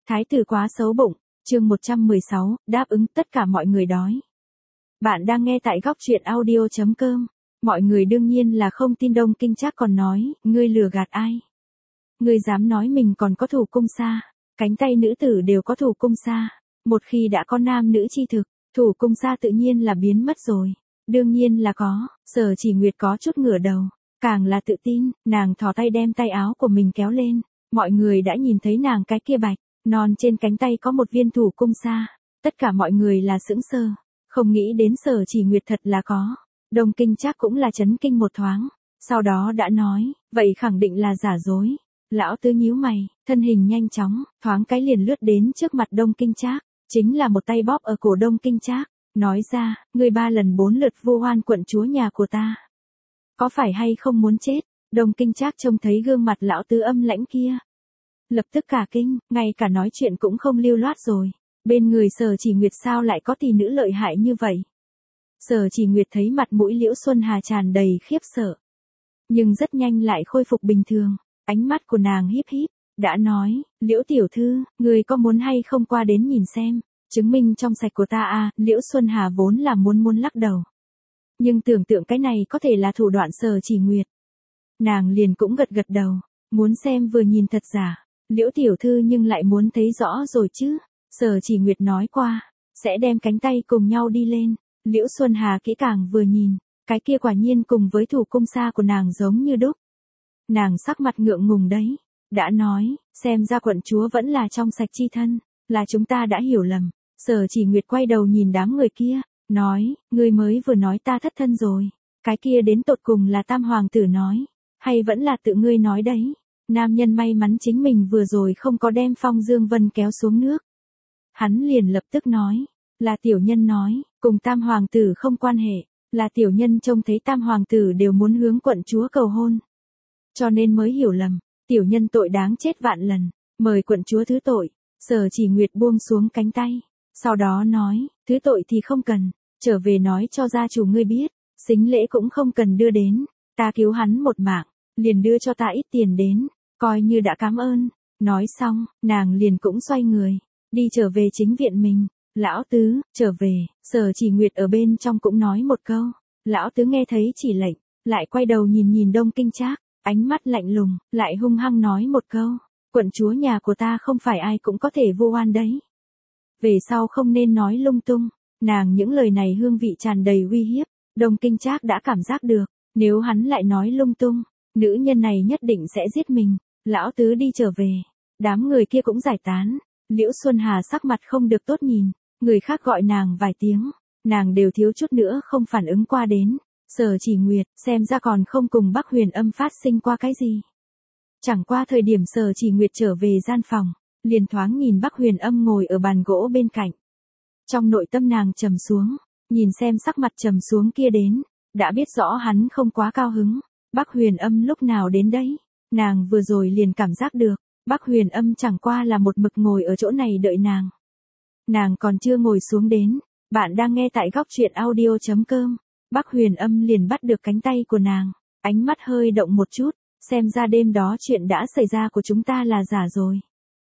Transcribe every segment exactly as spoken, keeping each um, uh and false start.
Thái tử quá xấu bụng, chương một trăm mười sáu, đáp ứng tất cả mọi người đói. Bạn đang nghe tại góc truyện audio chấm com. Mọi người đương nhiên là không tin Đông Kinh Trác còn nói, ngươi lừa gạt ai? Ngươi dám nói mình còn có thủ cung xa, cánh tay nữ tử đều có thủ cung xa. Một khi đã có nam nữ chi thực, thủ cung xa tự nhiên là biến mất rồi. Đương nhiên là có, Sở Chỉ Nguyệt có chút ngửa đầu, càng là tự tin, nàng thò tay đem tay áo của mình kéo lên. Mọi người đã nhìn thấy nàng cái kia bạch, non trên cánh tay có một viên thủ cung xa. Tất cả mọi người là sững sờ, không nghĩ đến Sở Chỉ Nguyệt thật là có. Đông Kinh Trác cũng là chấn kinh một thoáng, sau đó đã nói, vậy khẳng định là giả dối. Lão tứ nhíu mày, thân hình nhanh chóng, thoáng cái liền lướt đến trước mặt Đông Kinh Trác, chính là một tay bóp ở cổ Đông Kinh Trác, nói ra, ngươi ba lần bốn lượt vu oan quận chúa nhà của ta. Có phải hay không muốn chết? Đông Kinh Trác trông thấy gương mặt lão tứ âm lãnh kia, lập tức cả kinh, ngay cả nói chuyện cũng không lưu loát rồi. Bên người Sở Chỉ Nguyệt sao lại có tỷ nữ lợi hại như vậy? Sở Chỉ Nguyệt thấy mặt mũi Liễu Xuân Hà tràn đầy khiếp sợ, nhưng rất nhanh lại khôi phục bình thường, ánh mắt của nàng híp híp, đã nói, Liễu tiểu thư, người có muốn hay không qua đến nhìn xem, chứng minh trong sạch của ta à? Liễu Xuân Hà vốn là muốn muốn lắc đầu, nhưng tưởng tượng cái này có thể là thủ đoạn Sở Chỉ Nguyệt, nàng liền cũng gật gật đầu, muốn xem vừa nhìn thật giả. Liễu tiểu thư nhưng lại muốn thấy rõ rồi chứ? Sở Chỉ Nguyệt nói qua, sẽ đem cánh tay cùng nhau đi lên. Liễu Xuân Hà kỹ càng vừa nhìn, cái kia quả nhiên cùng với thủ cung xa của nàng giống như đúc. Nàng sắc mặt ngượng ngùng đấy, đã nói, xem ra quận chúa vẫn là trong sạch chi thân, là chúng ta đã hiểu lầm. Sở Chỉ Nguyệt quay đầu nhìn đám người kia, nói, ngươi mới vừa nói ta thất thân rồi, cái kia đến tột cùng là Tam hoàng tử nói, hay vẫn là tự ngươi nói đấy? Nam nhân may mắn chính mình vừa rồi không có đem Phong Dương Vân kéo xuống nước. Hắn liền lập tức nói, là tiểu nhân nói, cùng Tam hoàng tử không quan hệ, là tiểu nhân trông thấy Tam hoàng tử đều muốn hướng quận chúa cầu hôn, cho nên mới hiểu lầm, tiểu nhân tội đáng chết vạn lần, mời quận chúa thứ tội. Sở Chỉ Nguyệt buông xuống cánh tay, sau đó nói, thứ tội thì không cần, trở về nói cho gia chủ ngươi biết, sính lễ cũng không cần đưa đến, ta cứu hắn một mạng, liền đưa cho ta ít tiền đến, coi như đã cảm ơn. Nói xong, nàng liền cũng xoay người, đi trở về chính viện mình. Lão tứ, trở về. Sở Chỉ Nguyệt ở bên trong cũng nói một câu. Lão tứ nghe thấy chỉ lệnh, lại quay đầu nhìn nhìn Đông Kinh Trác, ánh mắt lạnh lùng, lại hung hăng nói một câu, quận chúa nhà của ta không phải ai cũng có thể vu oan đấy. Về sau không nên nói lung tung. Nàng những lời này hương vị tràn đầy uy hiếp, Đông Kinh Trác đã cảm giác được, nếu hắn lại nói lung tung, nữ nhân này nhất định sẽ giết mình. Lão tứ đi trở về, đám người kia cũng giải tán. Liễu Xuân Hà sắc mặt không được tốt nhìn, người khác gọi nàng vài tiếng, nàng đều thiếu chút nữa không phản ứng qua đến. Sở Chỉ Nguyệt, xem ra còn không cùng Bắc Huyền Âm phát sinh qua cái gì. Chẳng qua thời điểm Sở Chỉ Nguyệt trở về gian phòng, liền thoáng nhìn Bắc Huyền Âm ngồi ở bàn gỗ bên cạnh. Trong nội tâm nàng trầm xuống, nhìn xem sắc mặt trầm xuống kia đến, đã biết rõ hắn không quá cao hứng. Bắc Huyền Âm lúc nào đến đấy? Nàng vừa rồi liền cảm giác được, Bắc Huyền Âm chẳng qua là một mực ngồi ở chỗ này đợi nàng. Nàng còn chưa ngồi xuống đến, bạn đang nghe tại góc truyện audio chấm com. Bắc Huyền Âm liền bắt được cánh tay của nàng, ánh mắt hơi động một chút, xem ra đêm đó chuyện đã xảy ra của chúng ta là giả rồi.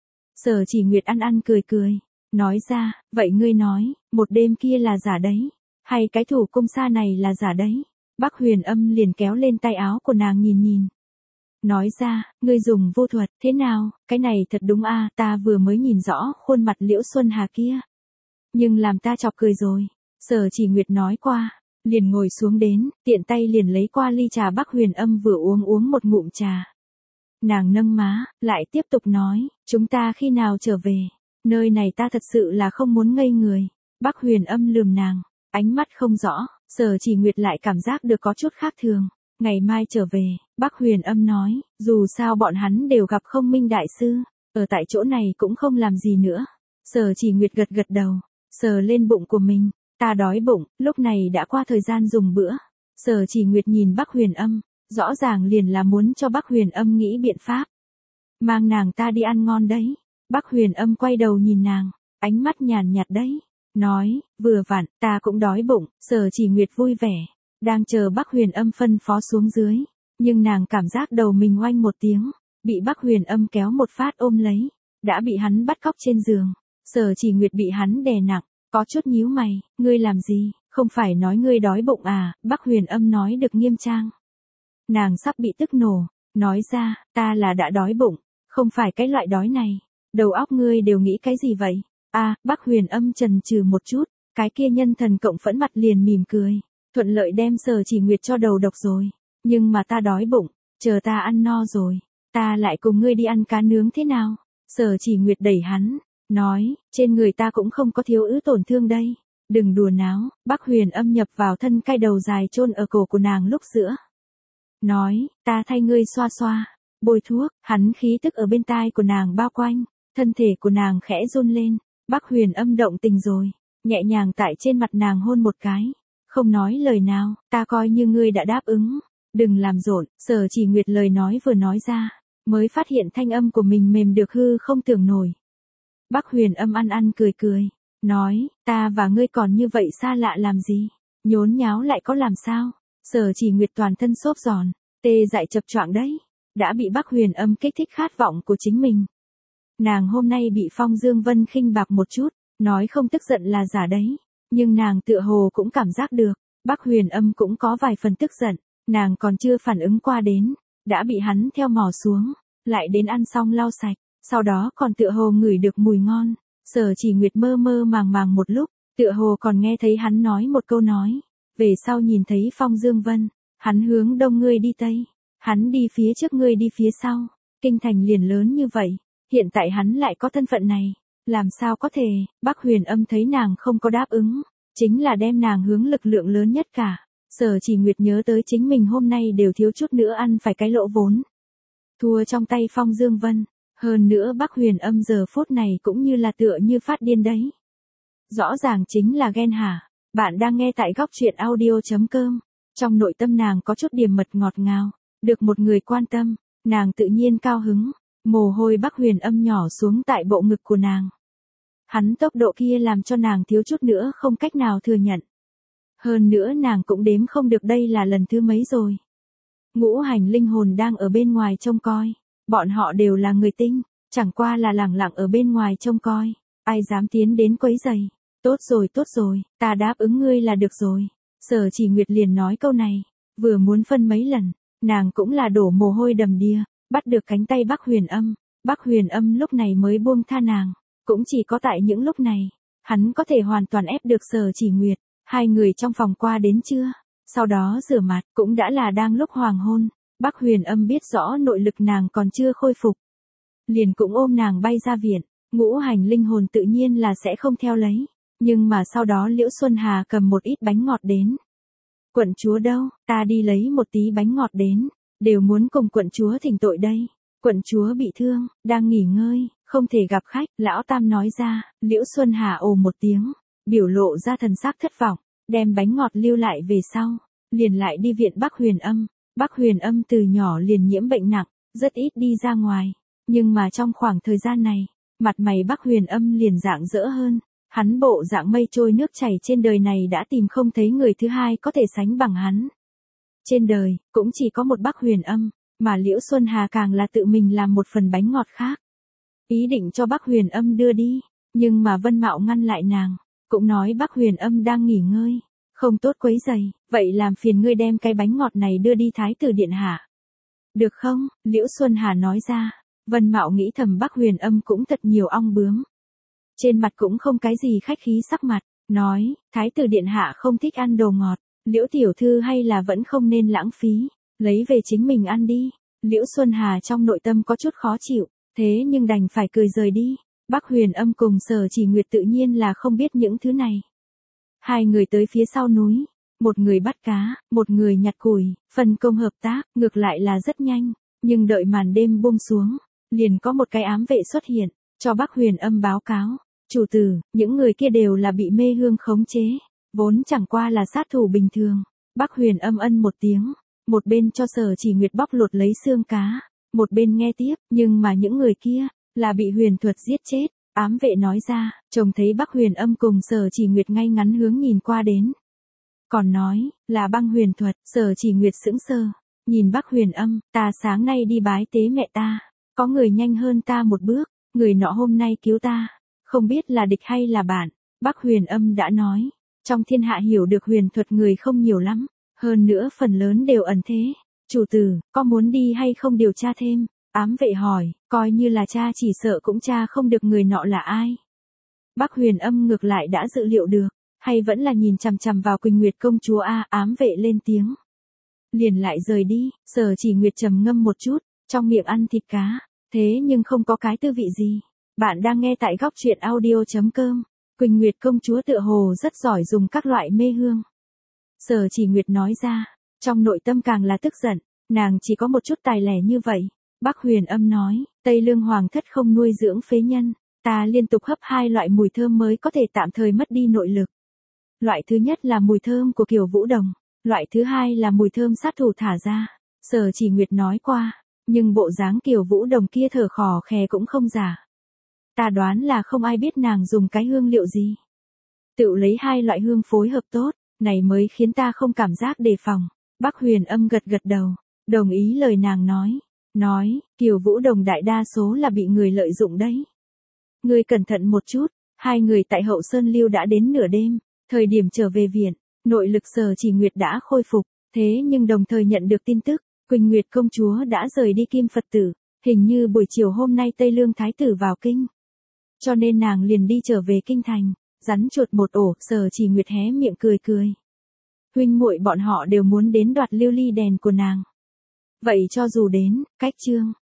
Sở Chỉ Nguyệt ăn ăn cười cười, nói ra, vậy ngươi nói, một đêm kia là giả đấy, hay cái thủ cung xa này là giả đấy? Bắc Huyền Âm liền kéo lên tay áo của nàng nhìn nhìn. Nói ra, ngươi dùng vô thuật, thế nào, cái này thật đúng a, à, ta vừa mới nhìn rõ khuôn mặt Liễu Xuân Hà kia, nhưng làm ta chọc cười rồi. Sở Chỉ Nguyệt nói qua, liền ngồi xuống đến, tiện tay liền lấy qua ly trà Bắc Huyền Âm vừa uống uống một ngụm trà. Nàng nâng má, lại tiếp tục nói, chúng ta khi nào trở về, nơi này ta thật sự là không muốn ngây người. Bắc Huyền Âm lườm nàng, ánh mắt không rõ, Sở Chỉ Nguyệt lại cảm giác được có chút khác thường. Ngày mai trở về, Bắc Huyền Âm nói, dù sao bọn hắn đều gặp Không Minh đại sư, ở tại chỗ này cũng không làm gì nữa. Sở Chỉ Nguyệt gật gật đầu, sờ lên bụng của mình, ta đói bụng, lúc này đã qua thời gian dùng bữa. Sở Chỉ Nguyệt nhìn Bắc Huyền Âm, rõ ràng liền là muốn cho Bắc Huyền Âm nghĩ biện pháp, mang nàng ta đi ăn ngon đấy. Bắc Huyền Âm quay đầu nhìn nàng, ánh mắt nhàn nhạt đấy, nói, vừa vặn, ta cũng đói bụng. Sở Chỉ Nguyệt vui vẻ, đang chờ Bắc Huyền Âm phân phó xuống dưới, nhưng nàng cảm giác đầu mình oanh một tiếng, bị Bắc Huyền Âm kéo một phát ôm lấy. đã bị hắn bắt cóc trên giường. Sở Chỉ Nguyệt bị hắn đè nặng, có chút nhíu mày, ngươi làm gì, không phải nói ngươi đói bụng à, Bắc Huyền Âm nói được nghiêm trang. Nàng sắp bị tức nổ, nói ra, ta là đã đói bụng, không phải cái loại đói này, đầu óc ngươi đều nghĩ cái gì vậy? À, Bắc Huyền Âm chần chừ một chút, cái kia nhân thần cộng phẫn mặt liền mỉm cười, thuận lợi đem Sở Chỉ Nguyệt cho đầu độc rồi, nhưng mà ta đói bụng, chờ ta ăn no rồi, ta lại cùng ngươi đi ăn cá nướng thế nào? Sở Chỉ Nguyệt đẩy hắn, nói, trên người ta cũng không có thiếu ứ tổn thương đây, đừng đùa náo. Bắc Huyền Âm nhập vào thân cai đầu dài chôn ở cổ của nàng lúc giữa. Nói, ta thay ngươi xoa xoa, bôi thuốc, hắn khí tức ở bên tai của nàng bao quanh, thân thể của nàng khẽ run lên, Bắc Huyền Âm động tình rồi, nhẹ nhàng tại trên mặt nàng hôn một cái, không nói lời nào, ta coi như ngươi đã đáp ứng, đừng làm rộn. Sở Chỉ Nguyệt lời nói vừa nói ra, mới phát hiện thanh âm của mình mềm được hư không tưởng nổi. Bắc Huyền Âm ăn ăn cười cười, nói, ta và ngươi còn như vậy xa lạ làm gì, nhốn nháo lại có làm sao? Sở Chỉ Nguyệt toàn thân xốp giòn, tê dại chập choạng đấy, đã bị Bắc Huyền Âm kích thích khát vọng của chính mình. Nàng hôm nay bị Phong Dương Vân khinh bạc một chút, nói không tức giận là giả đấy, nhưng nàng tựa hồ cũng cảm giác được, Bắc Huyền Âm cũng có vài phần tức giận, nàng còn chưa phản ứng qua đến, đã bị hắn theo mò xuống, lại đến ăn xong lau sạch, sau đó còn tựa hồ ngửi được mùi ngon. Sở Chỉ Nguyệt mơ mơ màng màng một lúc, tựa hồ còn nghe thấy hắn nói một câu nói, về sau nhìn thấy Phong Dương Vân, hắn hướng đông ngươi đi tây, hắn đi phía trước ngươi đi phía sau, kinh thành liền lớn như vậy, hiện tại hắn lại có thân phận này, làm sao có thể? Bắc Huyền Âm thấy nàng không có đáp ứng, chính là đem nàng hướng lực lượng lớn nhất cả. Sở Chỉ Nguyệt nhớ tới chính mình hôm nay đều thiếu chút nữa ăn phải cái lỗ vốn, thua trong tay Phong Dương Vân. Hơn nữa Bắc Huyền Âm giờ phút này cũng như là tựa như phát điên đấy. Rõ ràng chính là ghen hả? Bạn đang nghe tại góc truyện audio chấm com. Trong nội tâm nàng có chút điểm mật ngọt ngào, được một người quan tâm, nàng tự nhiên cao hứng, mồ hôi Bắc Huyền Âm nhỏ xuống tại bộ ngực của nàng. Hắn tốc độ kia làm cho nàng thiếu chút nữa không cách nào thừa nhận. Hơn nữa nàng cũng đếm không được đây là lần thứ mấy rồi. Ngũ hành linh hồn đang ở bên ngoài trông coi. Bọn họ đều là người tinh, chẳng qua là lẳng lặng ở bên ngoài trông coi, ai dám tiến đến quấy rầy. Tốt rồi tốt rồi, ta đáp ứng ngươi là được rồi. Sở Chỉ Nguyệt liền nói câu này, vừa muốn phân mấy lần, nàng cũng là đổ mồ hôi đầm đìa, bắt được cánh tay Bắc Huyền Âm. Bắc Huyền Âm lúc này mới buông tha nàng, cũng chỉ có tại những lúc này, hắn có thể hoàn toàn ép được Sở Chỉ Nguyệt. Hai người trong phòng qua đến trưa, sau đó rửa mặt, cũng đã là đang lúc hoàng hôn. Bắc Huyền Âm biết rõ nội lực nàng còn chưa khôi phục, liền cũng ôm nàng bay ra viện. Ngũ hành linh hồn tự nhiên là sẽ không theo lấy, nhưng mà sau đó Liễu Xuân Hà cầm một ít bánh ngọt đến. Quận chúa đâu, ta đi lấy một tí bánh ngọt đến, đều muốn cùng quận chúa thỉnh tội đây. Quận chúa bị thương, đang nghỉ ngơi, không thể gặp khách. Lão Tam nói ra. Liễu Xuân Hà ồ một tiếng, biểu lộ ra thần sắc thất vọng, đem bánh ngọt lưu lại về sau, liền lại đi viện Bắc Huyền Âm. Bắc Huyền Âm từ nhỏ liền nhiễm bệnh nặng, rất ít đi ra ngoài, nhưng mà trong khoảng thời gian này, mặt mày Bắc Huyền Âm liền rạng rỡ hơn, hắn bộ dạng mây trôi nước chảy trên đời này đã tìm không thấy người thứ hai có thể sánh bằng hắn. Trên đời, cũng chỉ có một Bắc Huyền Âm, mà Liễu Xuân Hà càng là tự mình làm một phần bánh ngọt khác. Ý định cho Bắc Huyền Âm đưa đi, nhưng mà Vân Mạo ngăn lại nàng, cũng nói Bắc Huyền Âm đang nghỉ ngơi, không tốt quấy rầy, vậy làm phiền ngươi đem cái bánh ngọt này đưa đi thái tử điện hạ. Được không? Liễu Xuân Hà nói ra. Vân Mạo nghĩ thầm Bắc Huyền Âm cũng thật nhiều ong bướm. Trên mặt cũng không cái gì khách khí sắc mặt, nói, thái tử điện hạ không thích ăn đồ ngọt, Liễu tiểu thư hay là vẫn không nên lãng phí, lấy về chính mình ăn đi. Liễu Xuân Hà trong nội tâm có chút khó chịu, thế nhưng đành phải cười rời đi. Bắc Huyền Âm cùng Sở Chỉ Nguyệt tự nhiên là không biết những thứ này. Hai người tới phía sau núi, một người bắt cá, một người nhặt củi, phân công hợp tác, ngược lại là rất nhanh, nhưng đợi màn đêm buông xuống, liền có một cái ám vệ xuất hiện, cho Bắc Huyền Âm báo cáo, chủ tử, những người kia đều là bị mê hương khống chế, vốn chẳng qua là sát thủ bình thường. Bắc Huyền Âm ân một tiếng, một bên cho Sở Chỉ Nguyệt bóc lột lấy xương cá, một bên nghe tiếp, nhưng mà những người kia, là bị huyền thuật giết chết. Ám vệ nói ra, trông thấy Bắc Huyền Âm cùng Sở Chỉ Nguyệt ngay ngắn hướng nhìn qua đến. Còn nói, là băng huyền thuật. Sở Chỉ Nguyệt sững sờ, nhìn Bắc Huyền Âm, ta sáng nay đi bái tế mẹ ta, có người nhanh hơn ta một bước, người nọ hôm nay cứu ta, không biết là địch hay là bạn. Bác Huyền Âm đã nói, trong thiên hạ hiểu được huyền thuật người không nhiều lắm, hơn nữa phần lớn đều ẩn thế. Chủ tử, có muốn đi hay không điều tra thêm? Ám vệ hỏi, coi như là cha chỉ sợ cũng cha không được người nọ là ai. Bác Huyền Âm ngược lại đã dự liệu được, hay vẫn là nhìn chằm chằm vào Quỳnh Nguyệt công chúa a, ám vệ lên tiếng. Liền lại rời đi, Sở Chỉ Nguyệt trầm ngâm một chút, trong miệng ăn thịt cá, thế nhưng không có cái tư vị gì. Bạn đang nghe tại góc truyện audio.com. Quỳnh Nguyệt công chúa tựa hồ rất giỏi dùng các loại mê hương. Sở Chỉ Nguyệt nói ra, trong nội tâm càng là tức giận, nàng chỉ có một chút tài lẻ như vậy. Bác Huyền Âm nói, Tây Lương Hoàng thất không nuôi dưỡng phế nhân, ta liên tục hấp hai loại mùi thơm mới có thể tạm thời mất đi nội lực. Loại thứ nhất là mùi thơm của Kiều Vũ Đồng, loại thứ hai là mùi thơm sát thủ thả ra. Sở Chỉ Nguyệt nói qua, nhưng bộ dáng Kiều Vũ Đồng kia thở khò khè cũng không giả. Ta đoán là không ai biết nàng dùng cái hương liệu gì. Tự lấy hai loại hương phối hợp tốt, này mới khiến ta không cảm giác đề phòng. Bác Huyền Âm gật gật đầu, đồng ý lời nàng nói. Nói, Kiều Vũ Đồng đại đa số là bị người lợi dụng đấy. Ngươi cẩn thận một chút, hai người tại Hậu Sơn Lưu đã đến nửa đêm, thời điểm trở về viện, nội lực Sở Chỉ Nguyệt đã khôi phục, thế nhưng đồng thời nhận được tin tức, Quỳnh Nguyệt công chúa đã rời đi Kim Phật Tử, hình như buổi chiều hôm nay Tây Lương Thái Tử vào kinh. Cho nên nàng liền đi trở về kinh thành, rắn chuột một ổ, Sở Chỉ Nguyệt hé miệng cười cười. Huynh muội bọn họ đều muốn đến đoạt lưu ly đèn của nàng. Vậy cho dù đến, cách chương,